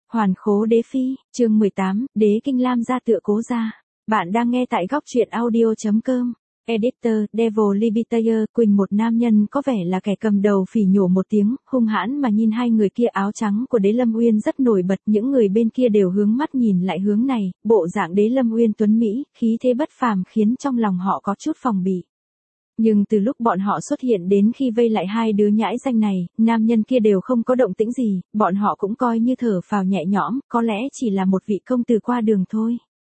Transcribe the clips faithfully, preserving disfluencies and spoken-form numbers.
Hoàn khố đế phi, chương mười tám, đế kinh Lam gia tựa cố gia. Bạn đang nghe tại góc truyện audio.com. Editor, Devil Libitayer, Quỳnh một nam nhân có vẻ là kẻ cầm đầu phỉ nhổ một tiếng, hung hãn mà nhìn hai người kia áo trắng của đế Lâm Uyên rất nổi bật, những người bên kia đều hướng mắt nhìn lại hướng này, bộ dạng đế Lâm Uyên tuấn Mỹ, khí thế bất phàm khiến trong lòng họ có chút phòng bị. Nhưng từ lúc bọn họ xuất hiện đến khi vây lại hai đứa nhãi danh này, nam nhân kia đều không có động tĩnh gì, bọn họ cũng coi như thở phào nhẹ nhõm, có lẽ chỉ là một vị công tử qua đường thôi.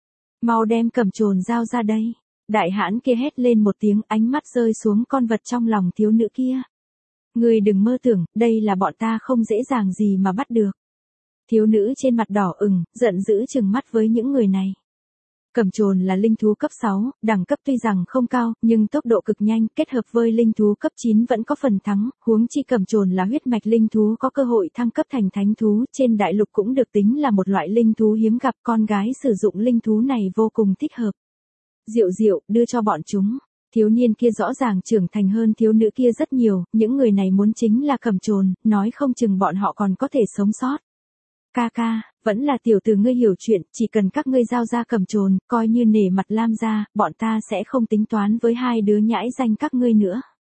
Mau đem cầm trồn dao ra đây. Đại hãn kia hét lên một tiếng, ánh mắt rơi xuống con vật trong lòng thiếu nữ kia. Ngươi đừng mơ tưởng, đây là bọn ta không dễ dàng gì mà bắt được. Thiếu nữ trên mặt đỏ ửng, giận dữ trừng mắt với những người này. Cầm trồn là linh thú cấp sáu, đẳng cấp tuy rằng không cao, nhưng tốc độ cực nhanh, kết hợp với linh thú cấp chín vẫn có phần thắng, huống chi cầm trồn là huyết mạch linh thú có cơ hội thăng cấp thành thánh thú, trên đại lục cũng được tính là một loại linh thú hiếm gặp, con gái sử dụng linh thú này vô cùng thích hợp. Diệu diệu, đưa cho bọn chúng. Thiếu niên kia rõ ràng trưởng thành hơn thiếu nữ kia rất nhiều, những người này muốn chính là cầm trồn, nói không chừng bọn họ còn có thể sống sót. Ca ca, vẫn là tiểu tử ngươi hiểu chuyện, chỉ cần các ngươi giao ra cầm trồn, coi như nể mặt Lam gia, bọn ta sẽ không tính toán với hai đứa nhãi danh các ngươi nữa.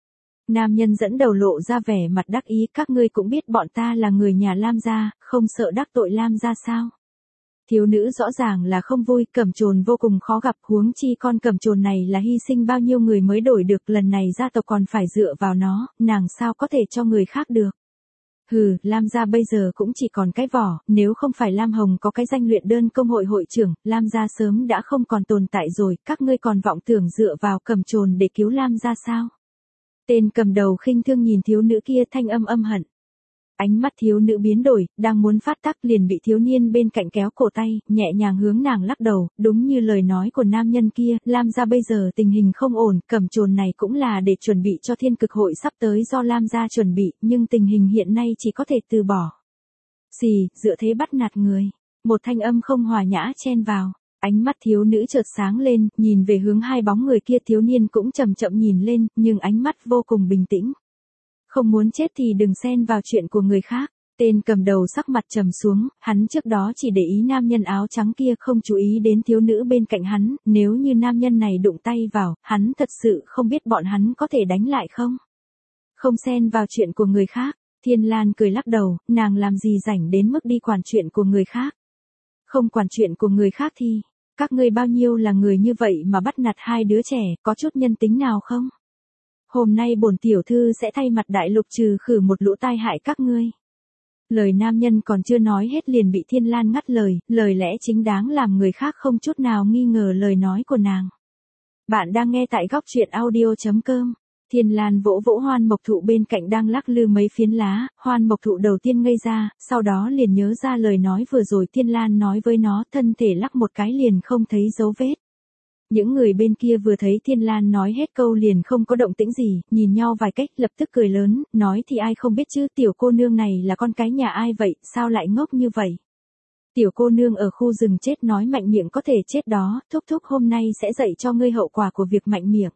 Nam nhân dẫn đầu lộ ra vẻ mặt đắc ý, các ngươi cũng biết bọn ta là người nhà Lam gia, không sợ đắc tội Lam gia sao? Thiếu nữ rõ ràng là không vui, cẩm trồn vô cùng khó gặp, huống chi con cẩm trồn này là hy sinh bao nhiêu người mới đổi được, lần này gia tộc còn phải dựa vào nó, nàng sao có thể cho người khác được. Hừ, Lam gia bây giờ cũng chỉ còn cái vỏ, nếu không phải Lam Hồng có cái danh luyện đơn công hội hội trưởng, Lam gia sớm đã không còn tồn tại rồi, các ngươi còn vọng tưởng dựa vào cẩm trồn để cứu Lam gia sao? Tên cầm đầu khinh thương nhìn thiếu nữ kia, thanh âm âm hận. Ánh mắt thiếu nữ biến đổi, đang muốn phát tác liền bị thiếu niên bên cạnh kéo cổ tay, nhẹ nhàng hướng nàng lắc đầu, đúng như lời nói của nam nhân kia, Lam gia bây giờ tình hình không ổn, cẩm trồn này cũng là để chuẩn bị cho thiên cực hội sắp tới do Lam gia chuẩn bị, nhưng tình hình hiện nay chỉ có thể từ bỏ. Xì, dựa thế bắt nạt người. Một thanh âm không hòa nhã chen vào. Ánh mắt thiếu nữ chợt sáng lên, nhìn về hướng hai bóng người kia, thiếu niên cũng chậm chậm nhìn lên, nhưng ánh mắt vô cùng bình tĩnh. Không muốn chết thì đừng xen vào chuyện của người khác. Tên cầm đầu sắc mặt trầm xuống, hắn trước đó chỉ để ý nam nhân áo trắng kia, không chú ý đến thiếu nữ bên cạnh hắn, nếu như nam nhân này đụng tay vào, hắn thật sự không biết bọn hắn có thể đánh lại không. Không xen vào chuyện của người khác. Thiên Lan cười lắc đầu, nàng làm gì rảnh đến mức đi quản chuyện của người khác. Không quản chuyện của người khác thì, các ngươi bao nhiêu là người như vậy mà bắt nạt hai đứa trẻ, có chút nhân tính nào không? Hôm nay bổn tiểu thư sẽ thay mặt đại lục trừ khử một lũ tai hại các ngươi. Lời nam nhân còn chưa nói hết liền bị Thiên Lan ngắt lời, lời lẽ chính đáng làm người khác không chút nào nghi ngờ lời nói của nàng. Bạn đang nghe tại góc truyện audio.com. Thiên Lan vỗ vỗ Hoan Mộc Thụ bên cạnh đang lắc lư mấy phiến lá, Hoan Mộc Thụ đầu tiên ngây ra, sau đó liền nhớ ra lời nói vừa rồi Thiên Lan nói với nó, thân thể lắc một cái liền không thấy dấu vết. Những người bên kia vừa thấy Thiên Lan nói hết câu liền không có động tĩnh gì, nhìn nhau vài cách lập tức cười lớn, nói thì ai không biết chứ, tiểu cô nương này là con cái nhà ai vậy, sao lại ngốc như vậy. Tiểu cô nương ở khu rừng chết nói mạnh miệng có thể chết đó, thúc thúc hôm nay sẽ dạy cho ngươi hậu quả của việc mạnh miệng.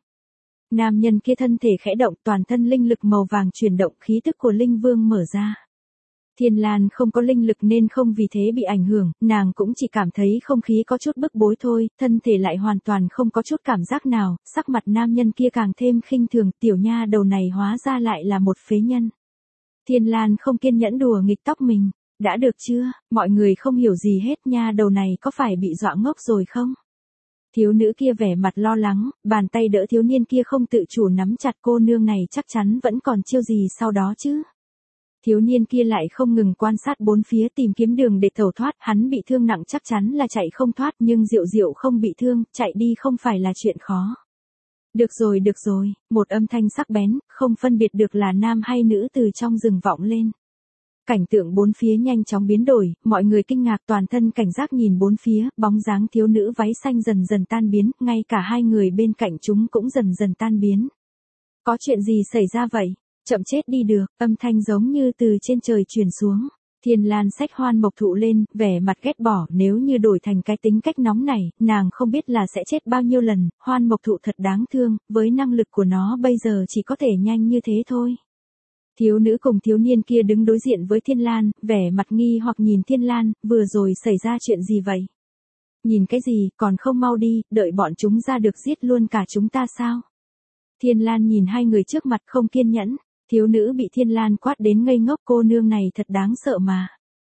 Nam nhân kia thân thể khẽ động, toàn thân linh lực màu vàng chuyển động, khí tức của linh vương mở ra. Thiên Lan không có linh lực nên không vì thế bị ảnh hưởng, nàng cũng chỉ cảm thấy không khí có chút bức bối thôi, thân thể lại hoàn toàn không có chút cảm giác nào, sắc mặt nam nhân kia càng thêm khinh thường, tiểu nha đầu này hóa ra lại là một phế nhân. Thiên Lan không kiên nhẫn đùa nghịch tóc mình, đã được chưa, mọi người không hiểu gì hết, nha đầu này có phải bị dọa ngốc rồi không? Thiếu nữ kia vẻ mặt lo lắng, bàn tay đỡ thiếu niên kia không tự chủ nắm chặt, cô nương này chắc chắn vẫn còn chiêu gì sau đó chứ. Thiếu niên kia lại không ngừng quan sát bốn phía tìm kiếm đường để tẩu thoát, hắn bị thương nặng chắc chắn là chạy không thoát, nhưng Diệu Diệu không bị thương, chạy đi không phải là chuyện khó. Được rồi được rồi, một âm thanh sắc bén, không phân biệt được là nam hay nữ từ trong rừng vọng lên. Cảnh tượng bốn phía nhanh chóng biến đổi, mọi người kinh ngạc toàn thân cảnh giác nhìn bốn phía, bóng dáng thiếu nữ váy xanh dần dần tan biến, ngay cả hai người bên cạnh chúng cũng dần dần tan biến. Có chuyện gì xảy ra vậy? Chậm chết đi được, âm thanh giống như từ trên trời truyền xuống. Thiên Lan xách Hoan Mộc Thụ lên, vẻ mặt ghét bỏ, nếu như đổi thành cái tính cách nóng này, nàng không biết là sẽ chết bao nhiêu lần, Hoan Mộc Thụ thật đáng thương, với năng lực của nó bây giờ chỉ có thể nhanh như thế thôi. Thiếu nữ cùng thiếu niên kia đứng đối diện với Thiên Lan, vẻ mặt nghi hoặc nhìn Thiên Lan, vừa rồi xảy ra chuyện gì vậy? Nhìn cái gì, còn không mau đi, đợi bọn chúng ra được giết luôn cả chúng ta sao? Thiên Lan nhìn hai người trước mặt không kiên nhẫn, thiếu nữ bị Thiên Lan quát đến ngây ngốc, cô nương này thật đáng sợ mà.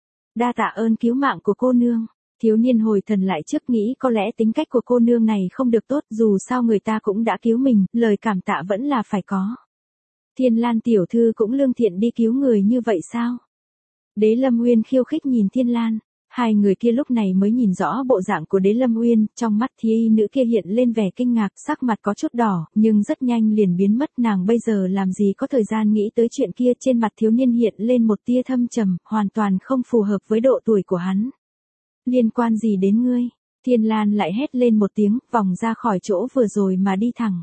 Đa tạ ơn cứu mạng của cô nương. Thiếu niên hồi thần lại trước, nghĩ có lẽ tính cách của cô nương này không được tốt, dù sao người ta cũng đã cứu mình, lời cảm tạ vẫn là phải có. Thiên Lan tiểu thư cũng lương thiện đi cứu người như vậy sao? Đế Lâm Uyên khiêu khích nhìn Thiên Lan. Hai người kia lúc này mới nhìn rõ bộ dạng của Đế Lâm Uyên, trong mắt thi nữ kia hiện lên vẻ kinh ngạc, sắc mặt có chút đỏ, nhưng rất nhanh liền biến mất, nàng bây giờ làm gì có thời gian nghĩ tới chuyện kia, trên mặt thiếu niên hiện lên một tia thâm trầm, hoàn toàn không phù hợp với độ tuổi của hắn. Liên quan gì đến ngươi? Thiên Lan lại hét lên một tiếng, vòng ra khỏi chỗ vừa rồi mà đi thẳng.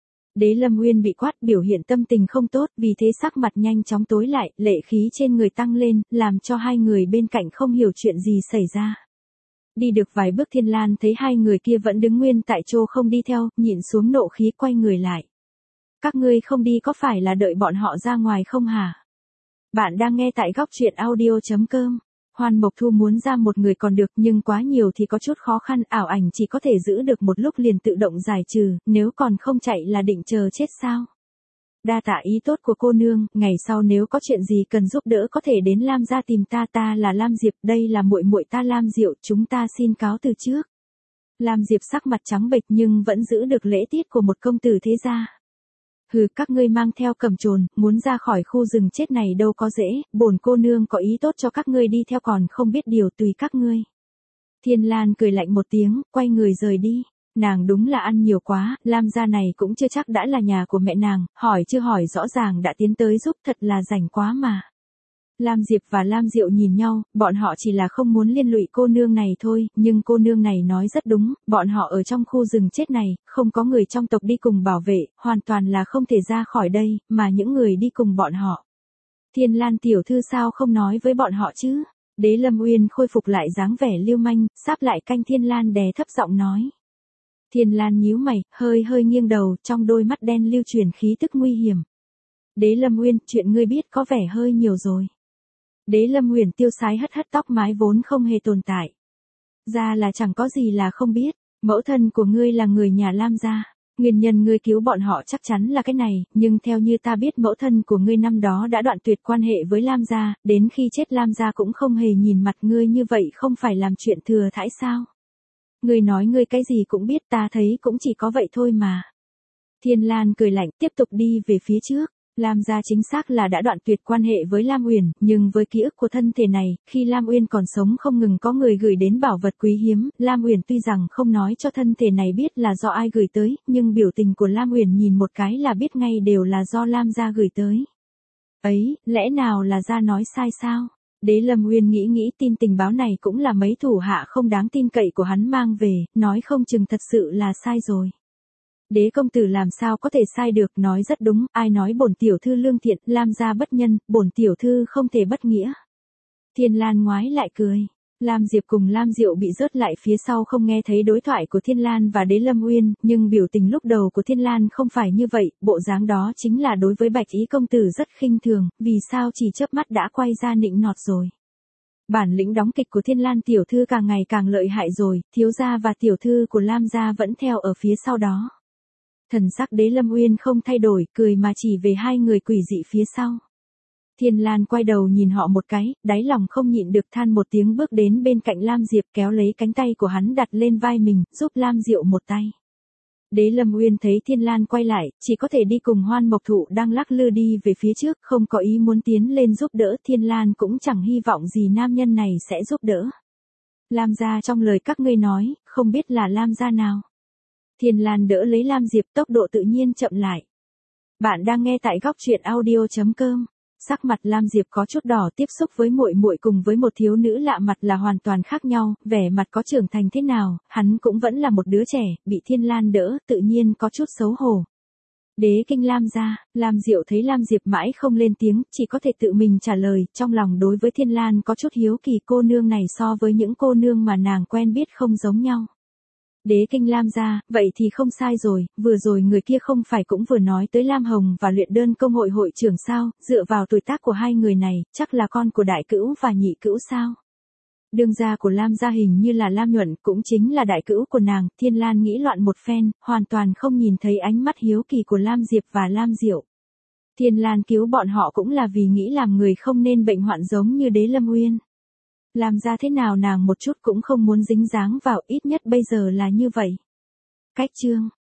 Đế Lâm Uyên bị quát, biểu hiện tâm tình không tốt, vì thế sắc mặt nhanh chóng tối lại, lệ khí trên người tăng lên, làm cho hai người bên cạnh không hiểu chuyện gì xảy ra. Đi được vài bước Thiên Lan thấy hai người kia vẫn đứng nguyên tại chỗ không đi theo, nhịn xuống nộ khí quay người lại. Các ngươi không đi có phải là đợi bọn họ ra ngoài không hả? Bạn đang nghe tại góc truyện audio chấm com. Hoan Mộc Thu muốn ra một người còn được, nhưng quá nhiều thì có chút khó khăn, ảo ảnh chỉ có thể giữ được một lúc liền tự động giải trừ, nếu còn không chạy là định chờ chết sao? Đa tạ ý tốt của cô nương, ngày sau nếu có chuyện gì cần giúp đỡ có thể đến Lam gia tìm ta, ta là Lam Diệp, đây là muội muội ta Lam Diệu, chúng ta xin cáo từ trước. Lam Diệp sắc mặt trắng bệch nhưng vẫn giữ được lễ tiết của một công tử thế gia. Hừ, các ngươi mang theo cầm trồn, muốn ra khỏi khu rừng chết này đâu có dễ, bổn cô nương có ý tốt cho các ngươi đi theo còn không biết điều tùy các ngươi. Thiên Lan cười lạnh một tiếng, quay người rời đi. Nàng đúng là ăn nhiều quá, Lam gia này cũng chưa chắc đã là nhà của mẹ nàng, hỏi chưa hỏi rõ ràng đã tiến tới giúp, thật là rảnh quá mà. Lam Diệp và Lam Diệu nhìn nhau, bọn họ chỉ là không muốn liên lụy cô nương này thôi, nhưng cô nương này nói rất đúng, bọn họ ở trong khu rừng chết này, không có người trong tộc đi cùng bảo vệ, hoàn toàn là không thể ra khỏi đây, mà những người đi cùng bọn họ. Thiên Lan tiểu thư sao không nói với bọn họ chứ? Đế Lâm Uyên khôi phục lại dáng vẻ lưu manh, sáp lại canh Thiên Lan đè thấp giọng nói. Thiên Lan nhíu mày, hơi hơi nghiêng đầu, trong đôi mắt đen lưu truyền khí tức nguy hiểm. Đế Lâm Uyên, chuyện ngươi biết có vẻ hơi nhiều rồi. Đế Lâm Uyển tiêu sái hất hất tóc mái vốn không hề tồn tại. Ra là chẳng có gì là không biết, mẫu thân của ngươi là người nhà Lam gia. Nguyên nhân ngươi cứu bọn họ chắc chắn là cái này, nhưng theo như ta biết mẫu thân của ngươi năm đó đã đoạn tuyệt quan hệ với Lam gia, đến khi chết Lam gia cũng không hề nhìn mặt ngươi, như vậy không phải làm chuyện thừa thãi sao? Ngươi nói ngươi cái gì cũng biết, ta thấy cũng chỉ có vậy thôi mà. Thiên Lan cười lạnh, tiếp tục đi về phía trước. Lam gia chính xác là đã đoạn tuyệt quan hệ với Lam Uyển, nhưng với ký ức của thân thể này, khi Lam Uyên còn sống không ngừng có người gửi đến bảo vật quý hiếm, Lam Uyển tuy rằng không nói cho thân thể này biết là do ai gửi tới, nhưng biểu tình của Lam Uyển nhìn một cái là biết ngay đều là do Lam gia gửi tới. Ấy, lẽ nào là gia nói sai sao? Đế Lâm Uyên nghĩ nghĩ tin tình báo này cũng là mấy thủ hạ không đáng tin cậy của hắn mang về, nói không chừng thật sự là sai rồi. Đế công tử làm sao có thể sai được, nói rất đúng, ai nói bổn tiểu thư lương thiện, Lam gia bất nhân, bổn tiểu thư không thể bất nghĩa. Thiên Lan ngoái lại cười. Lam Diệp cùng Lam Diệu bị rớt lại phía sau không nghe thấy đối thoại của Thiên Lan và Đế Lâm Uyên, nhưng biểu tình lúc đầu của Thiên Lan không phải như vậy, bộ dáng đó chính là đối với Bạch Ý công tử rất khinh thường, vì sao chỉ chớp mắt đã quay ra nịnh nọt rồi. Bản lĩnh đóng kịch của Thiên Lan tiểu thư càng ngày càng lợi hại rồi, thiếu gia và tiểu thư của Lam gia vẫn theo ở phía sau đó. Thần sắc Đế Lâm Uyên không thay đổi, cười mà chỉ về hai người quỷ dị phía sau. Thiên Lan quay đầu nhìn họ một cái, đáy lòng không nhịn được than một tiếng, bước đến bên cạnh Lam Diệp kéo lấy cánh tay của hắn đặt lên vai mình, giúp Lam Diệu một tay. Đế Lâm Uyên thấy Thiên Lan quay lại, chỉ có thể đi cùng Hoan Mộc Thụ đang lắc lư đi về phía trước, không có ý muốn tiến lên giúp đỡ, Thiên Lan cũng chẳng hy vọng gì nam nhân này sẽ giúp đỡ. Lam gia trong lời các ngươi nói, không biết là Lam gia nào. Thiên Lan đỡ lấy Lam Diệp, tốc độ tự nhiên chậm lại. Bạn đang nghe tại góc truyện audio chấm com. Sắc mặt Lam Diệp có chút đỏ, tiếp xúc với muội muội cùng với một thiếu nữ lạ mặt là hoàn toàn khác nhau, vẻ mặt có trưởng thành thế nào, hắn cũng vẫn là một đứa trẻ, bị Thiên Lan đỡ, tự nhiên có chút xấu hổ. Đế kinh Lam gia, Lam Diệu thấy Lam Diệp mãi không lên tiếng, chỉ có thể tự mình trả lời, trong lòng đối với Thiên Lan có chút hiếu kỳ, cô nương này so với những cô nương mà nàng quen biết không giống nhau. Đế kinh Lam gia, vậy thì không sai rồi, vừa rồi người kia không phải cũng vừa nói tới Lam Hồng và luyện đơn công hội hội trưởng sao, dựa vào tuổi tác của hai người này, chắc là con của đại cữu và nhị cữu sao. Đương gia của Lam gia hình như là Lam Nhuận, cũng chính là đại cữu của nàng. Thiên Lan nghĩ loạn một phen, hoàn toàn không nhìn thấy ánh mắt hiếu kỳ của Lam Diệp và Lam Diệu. Thiên Lan cứu bọn họ cũng là vì nghĩ làm người không nên bệnh hoạn giống như Đế Lâm Uyên. Làm ra thế nào nàng một chút cũng không muốn dính dáng vào, ít nhất bây giờ là như vậy. Cách chương